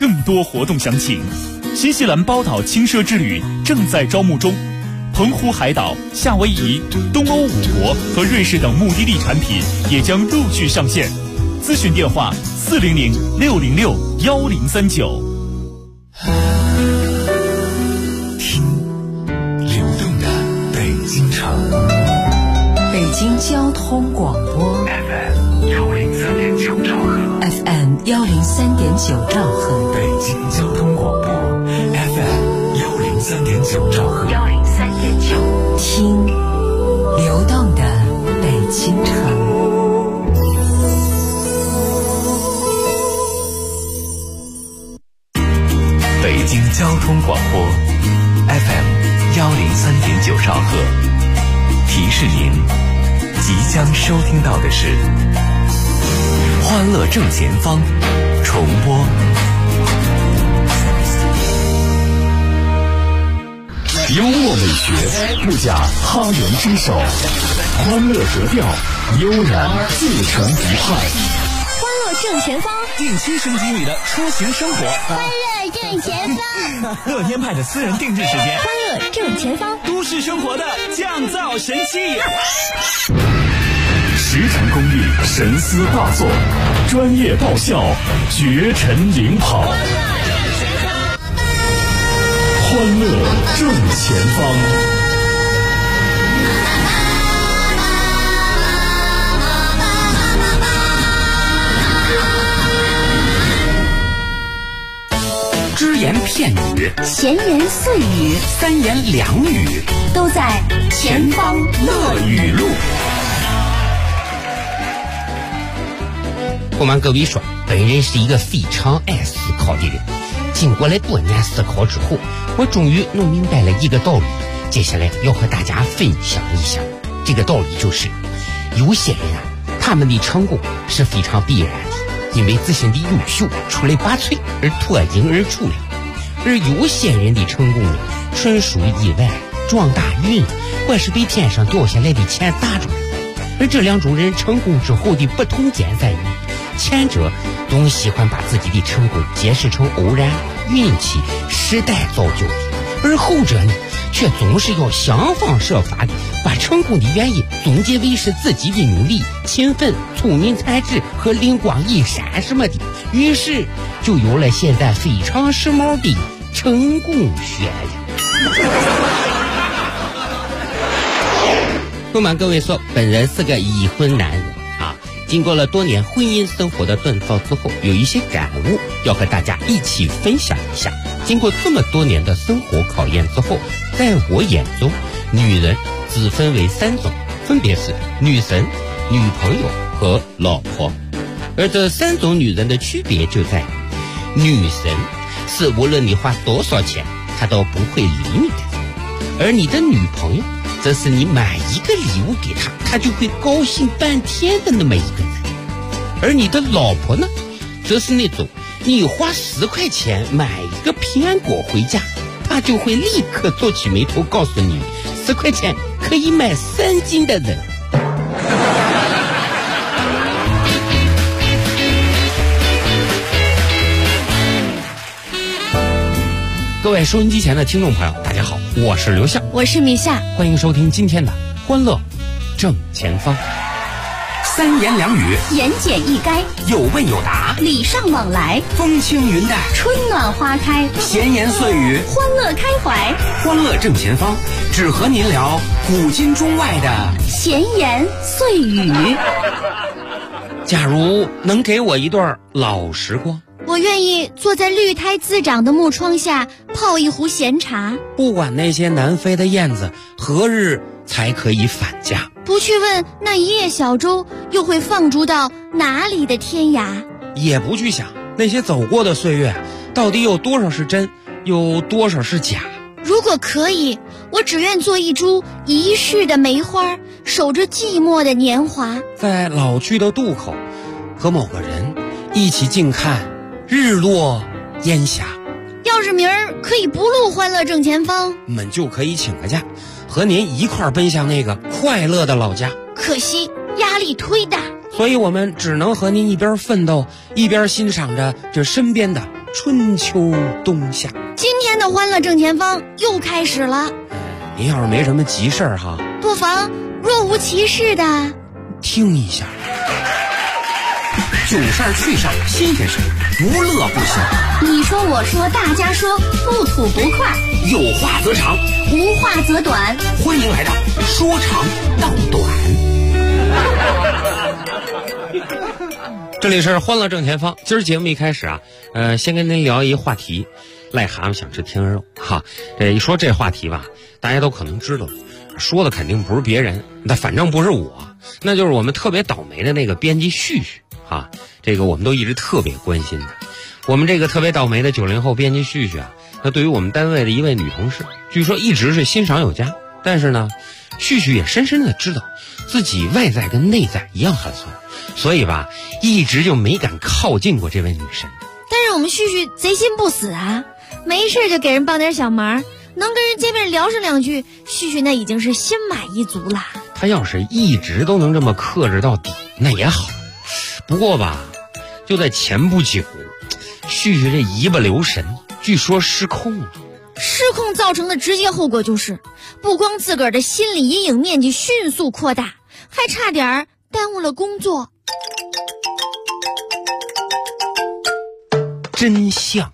更多活动详情。新西兰包岛轻奢之旅正在招募中，澎湖海岛、夏威夷、东欧5国和瑞士等目的地产品也将陆续上线。咨询电话400-606-1039。 听流动的北京城， 北京交通广播 FM 103.9兆赫 ，FM 103.9兆赫， 北京交通广播 FM 103.9兆赫 ，103.9，听流动的北京城。 北京交通广播 FM 103.9兆赫，提示您即将收听到的是欢乐正前方重播。幽默美学不假他人之手，欢乐格调悠然自成一派。 欢乐正前方， 定期升级你的出行生活。 欢乐正前方， 乐天派的私人定制时间。 欢乐正前方， 都市生活的降噪神器。 时辰工艺神思大作，专业爆笑，绝尘领跑。欢乐正前方。 只言片语， 闲言碎语， 三言两语， 都在前方乐语录。 不瞒各位说，本人是一个非常爱思考的人。经过了多年思考之后，我终于弄明白了一个道理，接下来要和大家分享一下。这个道理就是，有些人啊，他们的成功是非常必然的，因为自身的优秀出类拔萃而脱颖而出了；而有些人的成功呢，纯属意外，撞大运，或是被天上掉下来的钱砸中了。而这两种人成功之后的不同点在于，前者总喜欢把自己的成功解释成偶然、运气、时代造就的，而后者呢，却总是要想方设法的把成功的原因总结为是自己的努力、勤奋、聪明才智和灵光一闪什么的，于是就有了现在非常时髦的成功学呀。不瞒各位说，本人是个已婚男人啊。经过了多年婚姻生活的锻造之后，有一些感悟要和大家一起分享一下。经过这么多年的生活考验之后，在我眼中，女人只分为3种，分别是女神、女朋友和老婆。而这3种女人的区别就在于，女神是无论你花多少钱，她都不会理你的；而你的女朋友，这是你买一个礼物给她，她就会高兴半天的那么一个人。而你的老婆呢，则是那种你花10块钱买一个苹果回家，她就会立刻皱起眉头告诉你，10块钱可以买3斤的人。各位收音机前的听众朋友，大家好，我是刘向， 我是米夏， 欢迎收听今天的欢乐正前方。 三言两语， 言简意赅， 有问有答， 礼尚往来， 风轻云淡， 春暖花开， 闲言碎语， 欢乐开怀。 欢乐正前方，只和您聊古今中外的闲言碎语。 假如能给我一段老时光， 我愿意坐在绿苔滋长的木窗下泡一壶闲茶， 不管那些南飞的燕子何日才可以返家， 不去问那一叶小舟又会放逐到哪里的天涯， 也不去想那些走过的岁月到底有多少是真，有多少是假。 如果可以，我只愿做一株遗世的梅花，守着寂寞的年华， 在老去的渡口和某个人一起静看日落烟霞。 要是明儿可以不录欢乐正前方， 我们就可以请个假，和您一块儿奔向那个快乐的老家。 可惜压力忒大， 所以我们只能和您一边奋斗，一边欣赏着这身边的春秋冬夏。 今天的欢乐正前方又开始了。 您要是没什么急事儿哈， 不妨若无其事的听一下。 囧事儿趣事儿新鲜事儿，不乐不休。 你说我说大家说，不吐不快， 有话则长， 无话则短。 欢迎来到说长道短。 这里是欢乐正前方。今儿节目一开始啊，先跟您聊一话题，癞蛤蟆想吃天鹅肉哈。这一说这话题吧，大家都可能知道了，说的肯定不是别人，那反正不是我，那就是我们特别倒霉的那个编辑旭旭哈。这个我们都一直特别关心的。我们这个特别倒霉的90后编辑旭旭啊，那对于我们单位的一位女同事，据说一直是欣赏有加，但是呢，旭旭也深深的知道自己外在跟内在一样寒酸，所以吧，一直就没敢靠近过这位女神。 但是我们旭旭贼心不死啊，没事就给人帮点小忙，能跟人见面聊上两句，旭旭那已经是心满意足了。 他要是一直都能这么克制到底，那也好。不过吧，就在前不久，旭旭这一不留神，据说失控了。 失控造成的直接后果就是，不光自个儿的心理阴影面积迅速扩大，还差点耽误了工作。 真相。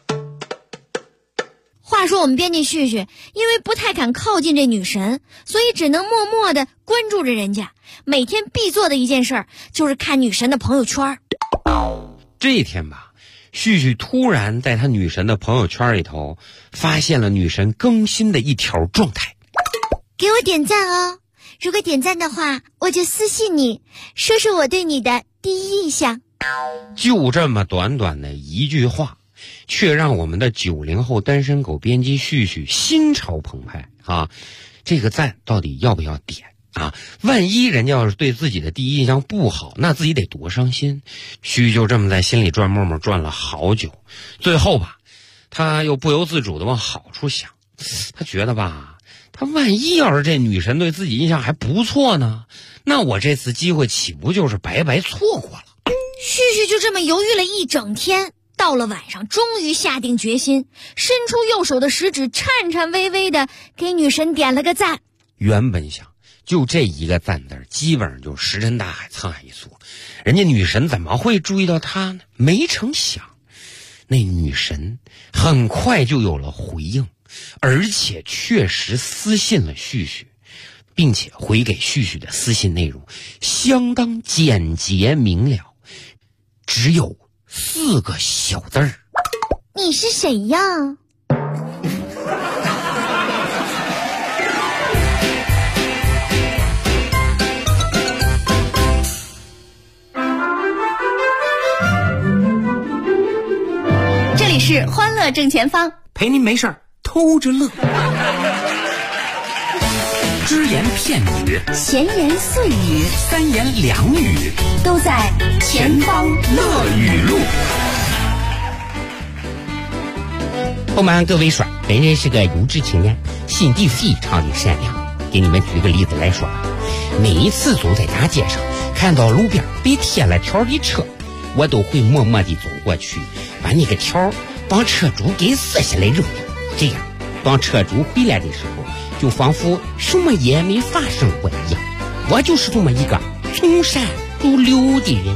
话说我们编辑旭旭因为不太敢靠近这女神，所以只能默默地关注着人家，每天必做的一件事就是看女神的朋友圈。 这一天吧，旭旭突然在他女神的朋友圈里头发现了女神更新的一条状态： 给我点赞哦，如果点赞的话，我就私信你，说说我对你的第一印象。 就这么短短的一句话，却让我们的90后单身狗编辑旭旭心潮澎湃啊！这个赞到底要不要点啊？万一人家要是对自己的第一印象不好，那自己得多伤心。旭就这么在心里转默默转了好久，最后吧，他又不由自主的往好处想，他觉得吧，他万一要是这女神对自己印象还不错呢，那我这次机会岂不就是白白错过了？ 旭旭就这么犹豫了一整天，到了晚上终于下定决心，伸出右手的食指颤颤巍巍的给女神点了个赞。 原本想就这一个赞字，基本上就石沉大海沧海一粟，人家女神怎么会注意到他呢？没成想那女神很快就有了回应，而且确实私信了旭旭，并且回给旭旭的私信内容相当简洁明了，只有4个小字儿： 你是谁呀？这里是欢乐正前方， 陪您没事儿偷着乐。只言片语， 闲言碎语， 三言两语， 都在前方乐语录。 不瞒各位说，本人是个优质青年，心地非常的善良。给你们举个例子来说吧，每一次走在大街上，看到路边被贴了条的车，我都会默默地走过去，把那个条帮车主给撕下来扔掉。这样，当车主回来的时候，就仿佛什么也没发生过一样。我就是这么一个从善如流的人。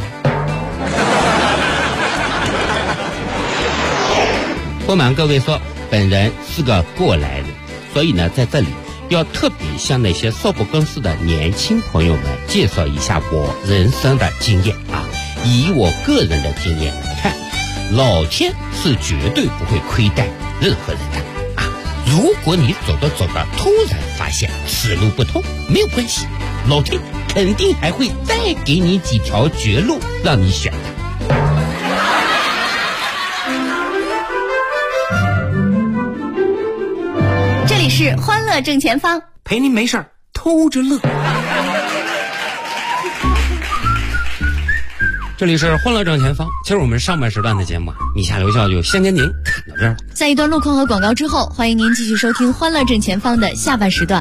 不瞒各位说，本人是个过来人，所以呢，在这里要特别向那些少不更事的年轻朋友们介绍一下我人生的经验啊。以我个人的经验来看，老天是绝对不会亏待任何人的啊。如果你走着走着突然发现此路不通，没有关系，老天肯定还会再给你几条绝路让你选的。 这里是欢乐正前方， 陪您没事儿偷着乐。 这里是欢乐正前方。其实我们上半时段的节目啊，以下留校就先跟您看到这儿了。 在一段路况和广告之后，欢迎您继续收听欢乐正前方的下半时段。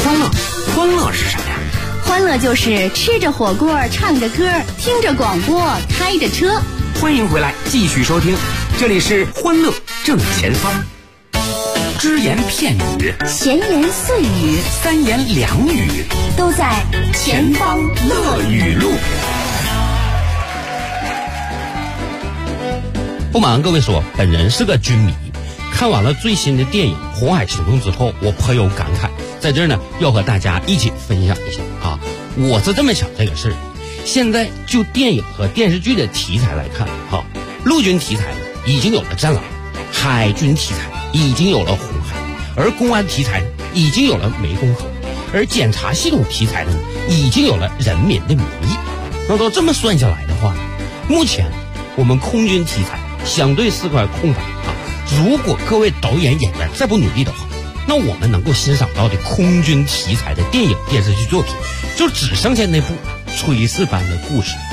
欢乐，欢乐是什么呀？ 欢乐就是吃着火锅，唱着歌，听着广播，开着车。 欢迎回来，继续收听，这里是欢乐正前方。只言片语， 闲言碎语， 三言两语， 都在前方乐语录。 不瞒各位说，本人是个军迷，看完了最新的电影《红海行动》之后，我颇有感慨，在这儿呢要和大家一起分享一下啊。我是这么想这个事儿，现在就电影和电视剧的题材来看啊，陆军题材已经有了战狼，海军题材已经有了红海，而公安题材已经有了湄公河，而检察系统题材呢已经有了人民的名义。那都这么算下来的话，目前我们空军题材相对是块空白啊。如果各位导演演员再不努力的话，那我们能够欣赏到的空军题材的电影电视剧作品，就只剩下那部炊事班的故事。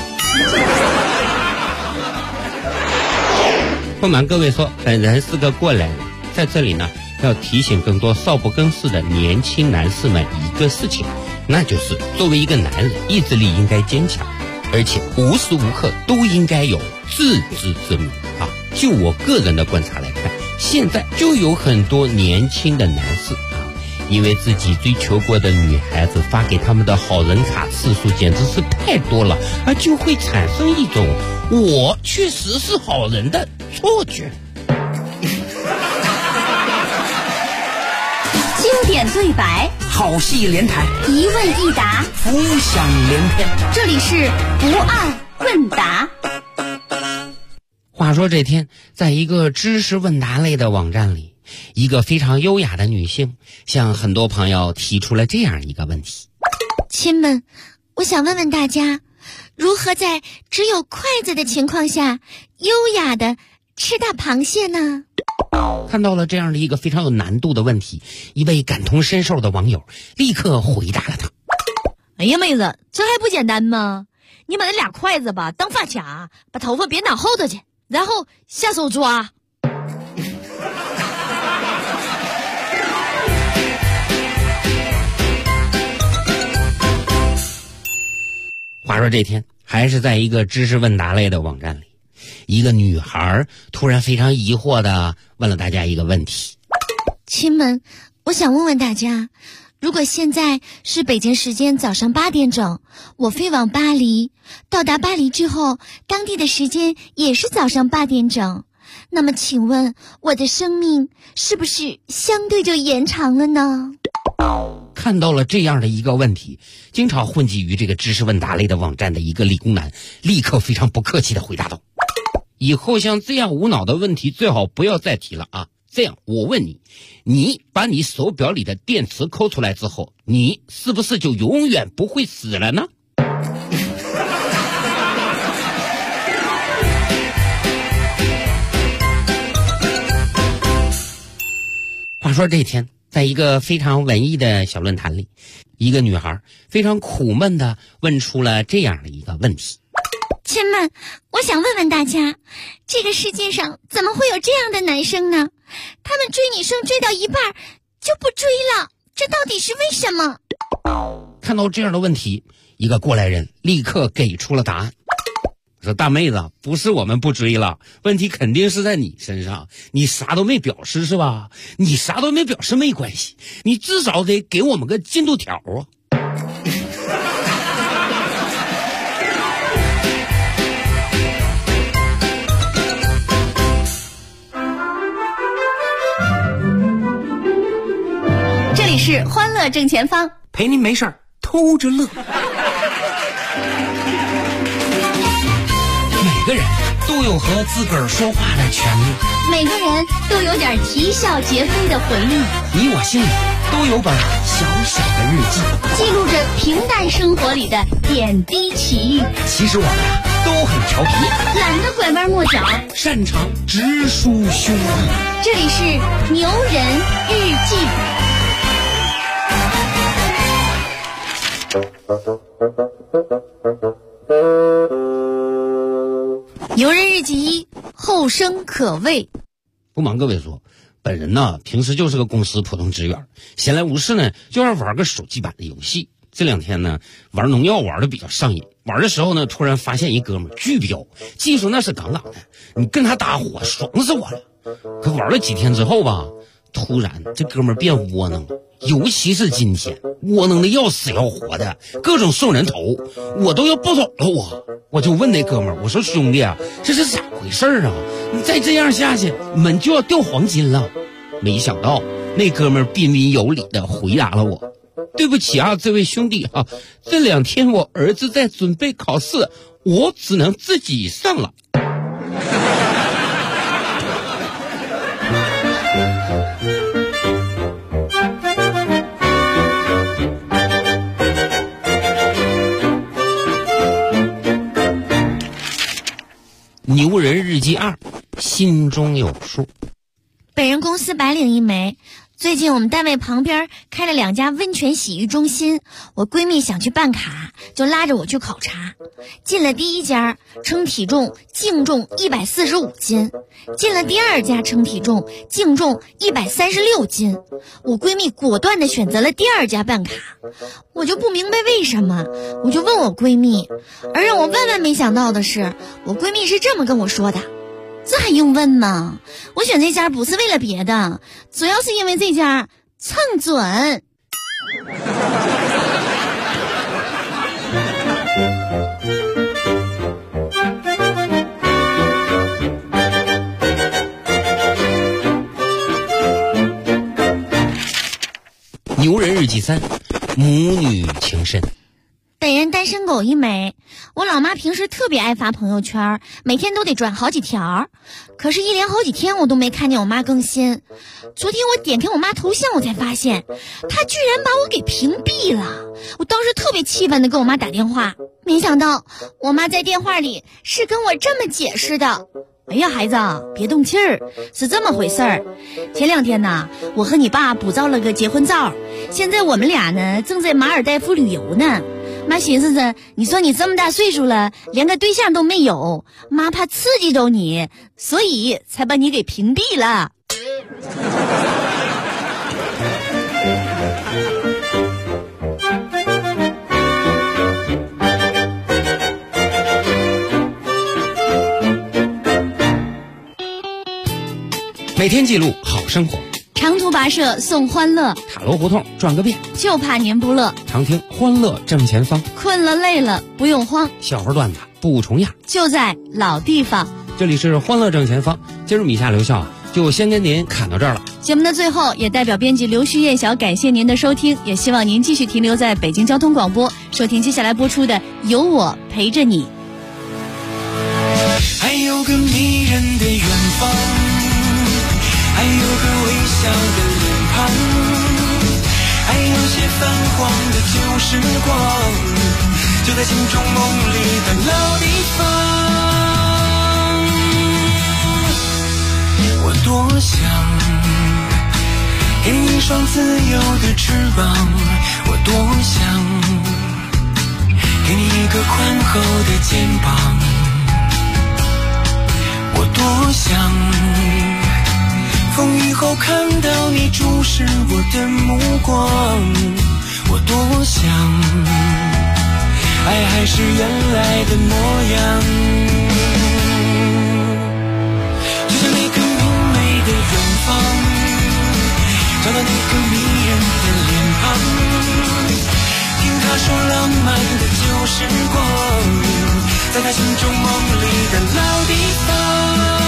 不瞒各位说，本人是个过来人，在这里呢要提醒更多少不更事的年轻男士们一个事情，那就是作为一个男人，意志力应该坚强，而且无时无刻都应该有自知之明啊。就我个人的观察来看，现在就有很多年轻的男士啊，因为自己追求过的女孩子发给他们的好人卡次数简直是太多了，而就会产生一种我确实是好人的错觉。 经典对白， 好戏连台， 一问一答， 浮想联翩。 这里是不二问答。 话说这天，在一个知识问答类的网站里，一个非常优雅的女性向很多朋友提出了这样一个问题： 亲们，我想问问大家，如何在只有筷子的情况下优雅的吃大螃蟹呢？ 看到了这样的一个非常有难度的问题，一位感同身受的网友立刻回答了他： 哎呀妹子，这还不简单吗？你把那俩筷子吧当发卡，把头发别拿后头去，然后下手抓。 话说这天，还是在一个知识问答类的网站里，一个女孩突然非常疑惑地问了大家一个问题： 亲们，我想问问大家，如果现在是北京时间早上8点整，我飞往巴黎，到达巴黎之后，当地的时间也是早上8点整，那么请问我的生命是不是相对就延长了呢？ 看到了这样的一个问题，经常混迹于这个知识问答类的网站的一个理工男立刻非常不客气地回答道：以后像这样无脑的问题最好不要再提了啊！这样我问你，你把你手表里的电池抠出来之后，你是不是就永远不会死了呢？话说这天，在一个非常文艺的小论坛里，一个女孩非常苦闷地问出了这样的一个问题： 亲们，我想问问大家，这个世界上怎么会有这样的男生呢？他们追女生追到一半就不追了，这到底是为什么？ 看到这样的问题，一个过来人立刻给出了答案。说大妹子，不是我们不追了，问题肯定是在你身上，你啥都没表示是吧？你啥都没表示没关系，你至少得给我们个进度条啊。 这里是欢乐正前方， 陪您没事儿偷着乐。 每个人都有和自个儿说话的权利， 每个人都有点啼笑皆非的回忆， 你我心里都有本小小的日记， 记录着平淡生活里的点滴奇遇。 其实我们都很调皮， 懒得拐弯抹角， 擅长直抒胸臆。 这里是牛人日记。 牛人日记1，后生可畏。 不瞒各位说， 本人呢平时就是个公司普通职员，闲来无事呢就爱玩个手机版的游戏。这2天呢玩农药玩的比较上瘾，玩的时候呢突然发现一哥们巨彪，技术那是杠杠的，你跟他打火爽死我了。可玩了几天之后吧，突然这哥们变窝囊了，尤其是今天窝囊的要死要活的，各种送人头，我都要不走了。我就问那哥们儿，我说兄弟啊，这是咋回事啊？你再这样下去门就要掉黄金了。没想到那哥们儿彬彬有礼的回答了我，对不起啊这位兄弟啊，这2天我儿子在准备考试，我只能自己上了。牛人日记2，心中有数。 本人公司白领一枚，最近我们单位旁边开了2家温泉洗浴中心，我闺蜜想去办卡，就拉着我去考察。进了第1家，称体重净重145斤；进了第2家，称体重净重136斤。我闺蜜果断地选择了第2家办卡，我就不明白为什么，我就问我闺蜜，而让我万万没想到的是，我闺蜜是这么跟我说的。这还用问吗？我选这家不是为了别的，主要是因为这家称准。 牛人日记3，母女情深。 本人单身狗一枚，我老妈平时特别爱发朋友圈，每天都得转好几条，可是一连好几天我都没看见我妈更新。昨天我点开我妈头像，我才发现她居然把我给屏蔽了。我当时特别气愤的跟我妈打电话，没想到我妈在电话里是跟我这么解释的。哎呀，孩子，别动气儿，是这么回事儿。前2天呢，我和你爸补照了个结婚照，现在我们俩呢正在马尔代夫旅游呢。妈寻思着，你说你这么大岁数了，连个对象都没有，妈怕刺激着你，所以才把你给屏蔽了。 每天记录好生活， 长途跋涉送欢乐， 塔罗胡同转个遍， 就怕您不乐。 常听欢乐正前方， 困了累了不用慌， 小花段子不重样， 就在老地方。 这里是欢乐正前方，今儿米夏留校就先跟您侃到这儿了。 节目的最后，也代表编辑刘旭燕小感谢您的收听，也希望您继续停留在北京交通广播，收听接下来播出的《有我陪着你》。 还有个迷人的远方，还有个微笑的脸庞，还有些泛黄的旧时光，就在心中梦里的老地方。我多想给你一双自由的翅膀，我多想给你一个宽厚的肩膀，我多想风雨后看到你注视我的目光，我多想爱还是原来的模样，就像那个明媚的远方，找到那个迷人的脸庞，听他说浪漫的旧时光，在他心中梦里的老地方。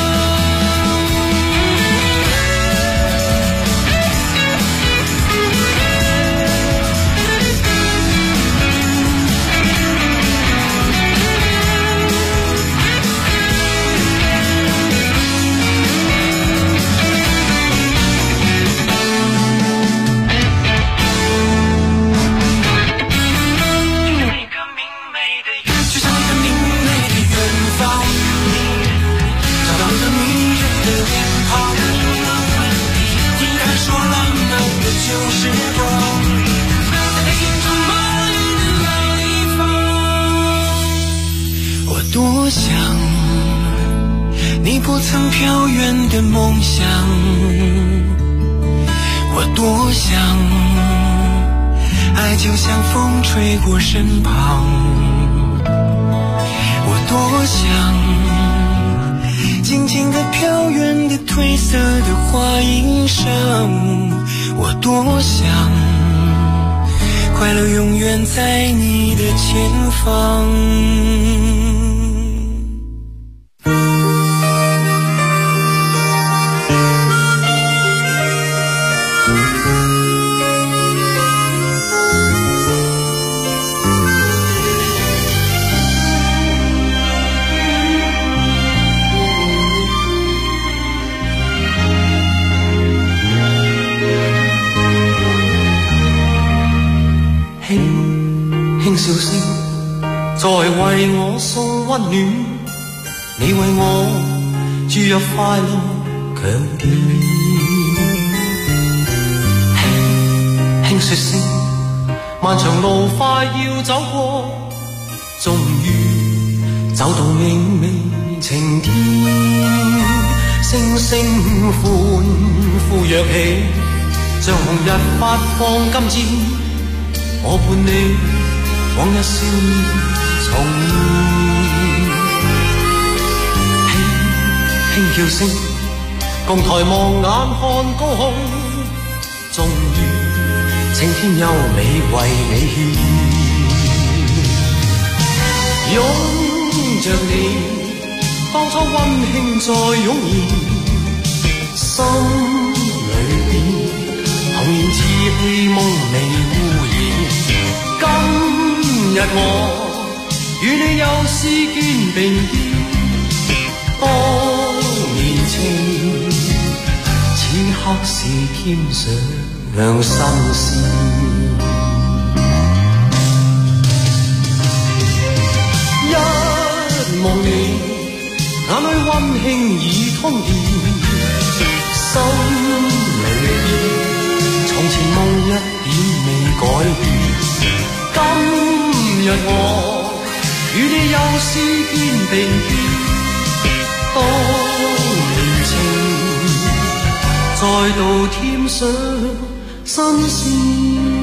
多想你不曾飘远的梦想。 我多想，爱就像风吹过身旁，我多想静静地飘远的褪色的花衣裳，我多想快乐永远在你的前方。輕笑聲在為我送溫暖，你為我注入快樂強電。輕說聲漫長路快要走過，終於走到明媚晴天，聲聲歡呼躍起，像紅日發放金箭，我伴你往日少年重現，輕叫聲共抬望眼看高空，終於青天優美為你獻，擁着你當初溫馨再湧現，心裏邊童年稚氣夢未污染。今日我與你又是肩並肩，當年情此刻是添上新鮮。一望你眼裏溫馨已通電，心裏邊從前夢一點未改變。今日我與你又是肩並肩，當年情再度添上新鮮。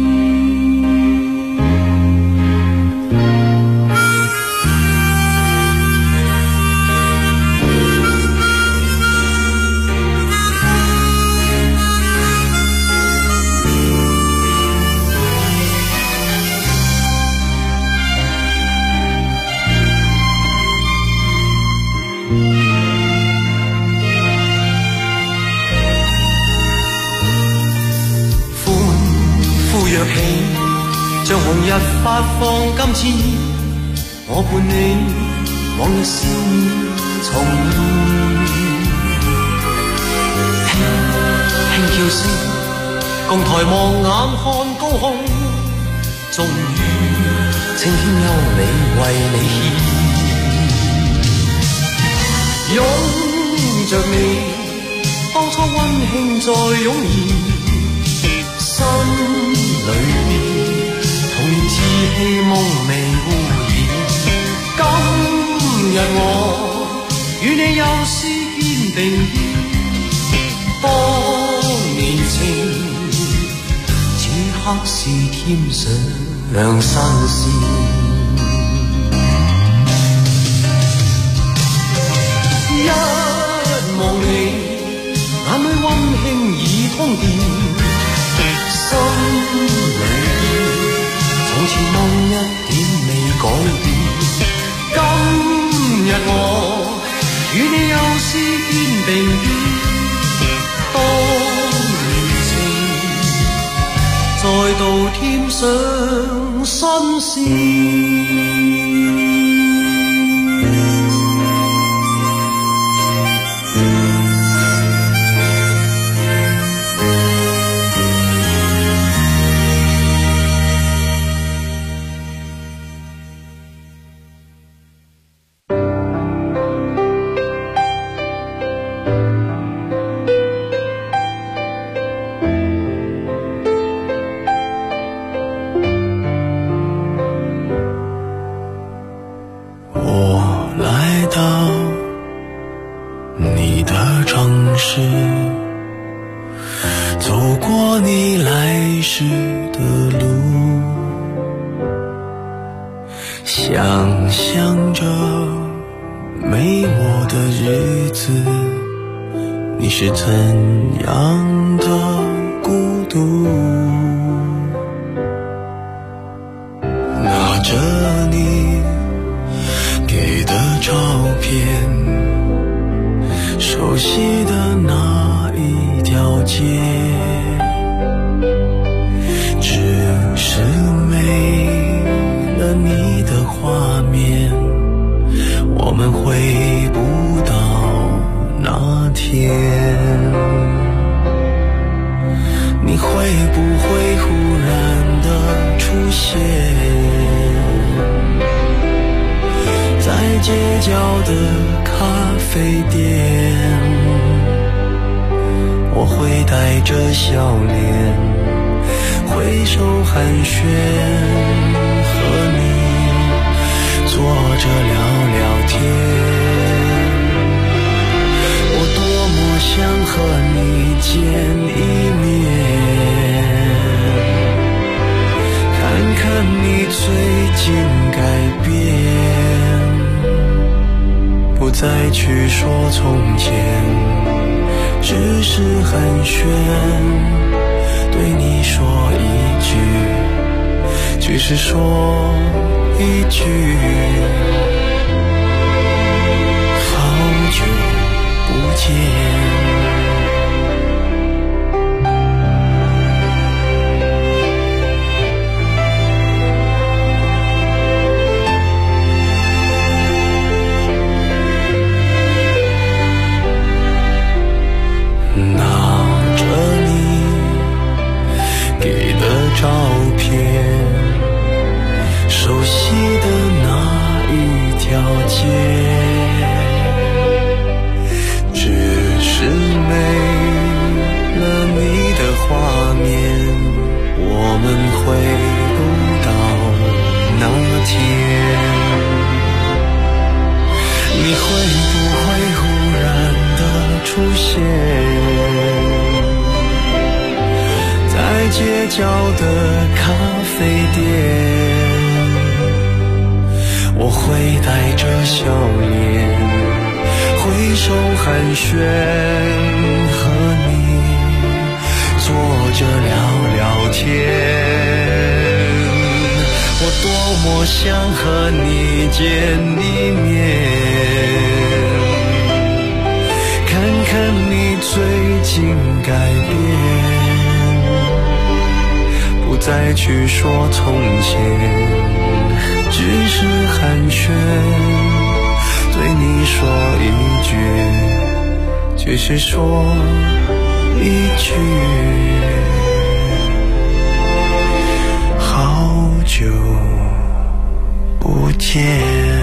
像紅日發放金箭，我伴你往日少年重現，輕叫聲共抬望眼看高空，終於青天優美為你獻，擁着你當初溫馨再湧現，心裏邊童年稚氣夢未污染。今日我與你又是肩並肩，當年情此刻是添上新鮮。一望你眼裏溫馨已通電，心裏從前夢一點未改變。今日我與你又是肩並肩，當年情再度添上新鮮。 想象着没我的日子，你是怎样的孤独？拿着你给的照片，熟悉的那一条街，只是没了你的画面，我们回不到那天。你会不会忽然的出现在街角的咖啡店？我会带着笑脸挥手寒暄，和你坐着聊聊天。我多么想和你见一面，看看你最近改变，不再去说从前，只是寒暄，对你说一句，只是说一句，好久不见。照片，熟悉的那一条街，只是没了你的画面，我们回不到那天。你会不会忽然的出现在街角的咖啡店？我会带着笑脸挥手寒暄，和你坐着聊聊天。我多么想和你见一面，看看你最近改变，不再去说从前，只是寒暄，对你说一句，只是说一句，好久不见。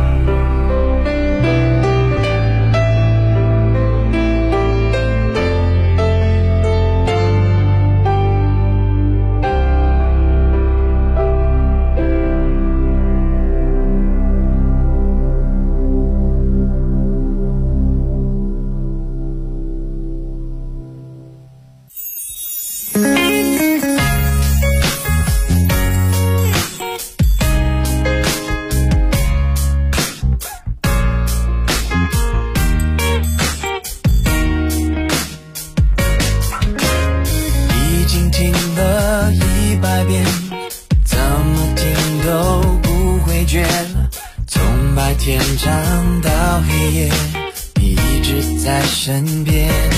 从白天长到黑夜，你一直在身边。